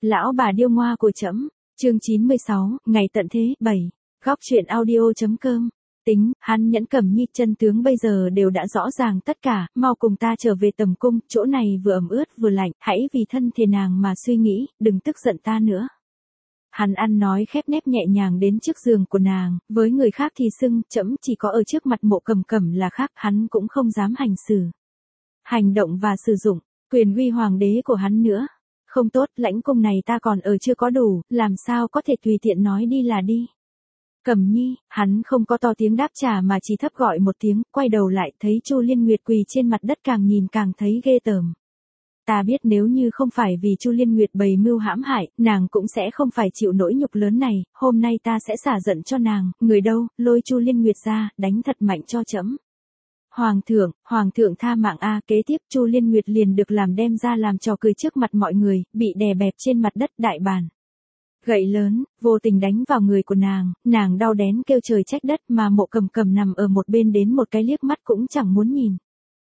Lão bà điêu ngoa của trẫm. Chương 96, ngày tận thế, 7. Góc truyện audio.com. Tính, hắn nhẫn Cẩm Nhi chân tướng bây giờ đều đã rõ ràng tất cả, mau cùng ta trở về tầm cung, chỗ này vừa ẩm ướt vừa lạnh, hãy vì thân thể nàng mà suy nghĩ, đừng tức giận ta nữa. Hắn ăn nói khép nép nhẹ nhàng đến trước giường của nàng, với người khác thì xưng, trẫm chỉ có ở trước mặt Mộ Cầm Cẩm là khác, hắn cũng không dám hành xử. Hành động và sử dụng, quyền uy hoàng đế của hắn nữa. Không tốt, lãnh cung này ta còn ở chưa có đủ, làm sao có thể tùy tiện nói đi là đi. Cẩm Nhi, hắn không có to tiếng đáp trả mà chỉ thấp gọi một tiếng, quay đầu lại thấy Chu Liên Nguyệt quỳ trên mặt đất càng nhìn càng thấy ghê tởm. Ta biết nếu như không phải vì Chu Liên Nguyệt bày mưu hãm hại, nàng cũng sẽ không phải chịu nỗi nhục lớn này, hôm nay ta sẽ xả giận cho nàng, người đâu, lôi Chu Liên Nguyệt ra, đánh thật mạnh cho trẫm. Hoàng thượng tha mạng a. Kế tiếp Chu Liên Nguyệt liền được làm đem ra làm trò cười trước mặt mọi người, bị đè bẹp trên mặt đất đại bàn. Gậy lớn, vô tình đánh vào người của nàng đau đén kêu trời trách đất mà Mộ Cầm Cẩm nằm ở một bên đến một cái liếc mắt cũng chẳng muốn nhìn.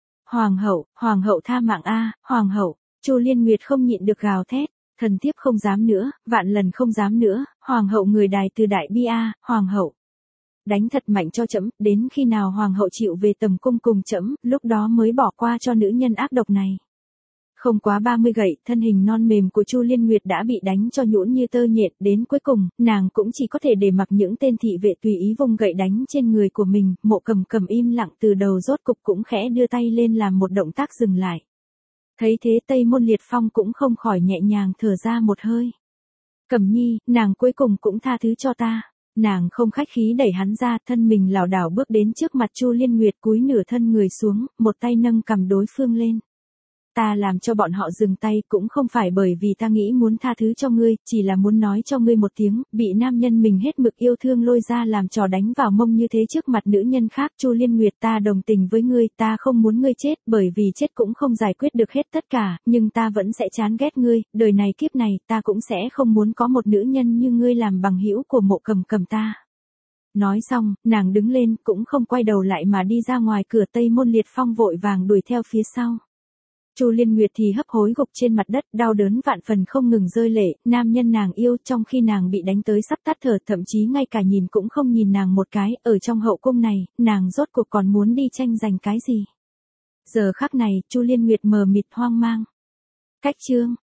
Hoàng hậu tha mạng a, hoàng hậu. Chu Liên Nguyệt không nhịn được gào thét, thần thiếp không dám nữa, vạn lần không dám nữa, hoàng hậu người đài từ đại bi a, hoàng hậu. Đánh thật mạnh cho trẫm, đến khi nào hoàng hậu chịu về tầm cung cùng trẫm, lúc đó mới bỏ qua cho nữ nhân ác độc này. Không quá 30 gậy, thân hình non mềm của Chu Liên Nguyệt đã bị đánh cho nhũn như tơ nhện, đến cuối cùng, nàng cũng chỉ có thể để mặc những tên thị vệ tùy ý vung gậy đánh trên người của mình, Mộ Cầm Cẩm im lặng từ đầu rốt cục cũng khẽ đưa tay lên làm một động tác dừng lại. Thấy thế Tây Môn Liệt Phong cũng không khỏi nhẹ nhàng thở ra một hơi. Cẩm Nhi, nàng cuối cùng cũng tha thứ cho ta. Nàng không khách khí đẩy hắn ra, thân mình lảo đảo bước đến trước mặt Chu Liên Nguyệt cúi nửa thân người xuống, một tay nâng cầm đối phương lên. Ta làm cho bọn họ dừng tay cũng không phải bởi vì ta nghĩ muốn tha thứ cho ngươi, chỉ là muốn nói cho ngươi một tiếng, bị nam nhân mình hết mực yêu thương lôi ra làm trò đánh vào mông như thế trước mặt nữ nhân khác. Chu Liên Nguyệt, ta đồng tình với ngươi, ta không muốn ngươi chết, bởi vì chết cũng không giải quyết được hết tất cả, nhưng ta vẫn sẽ chán ghét ngươi, đời này kiếp này, ta cũng sẽ không muốn có một nữ nhân như ngươi làm bằng hữu của Mộ Cầm Cẩm ta. Nói xong, nàng đứng lên, cũng không quay đầu lại mà đi ra ngoài cửa. Tây Môn Liệt Phong vội vàng đuổi theo phía sau. Chu Liên Nguyệt thì hấp hối gục trên mặt đất, đau đớn vạn phần không ngừng rơi lệ, nam nhân nàng yêu trong khi nàng bị đánh tới sắp tắt thở, thậm chí ngay cả nhìn cũng không nhìn nàng một cái, ở trong hậu cung này, nàng rốt cuộc còn muốn đi tranh giành cái gì. Giờ khắc này, Chu Liên Nguyệt mờ mịt hoang mang. Cách chương,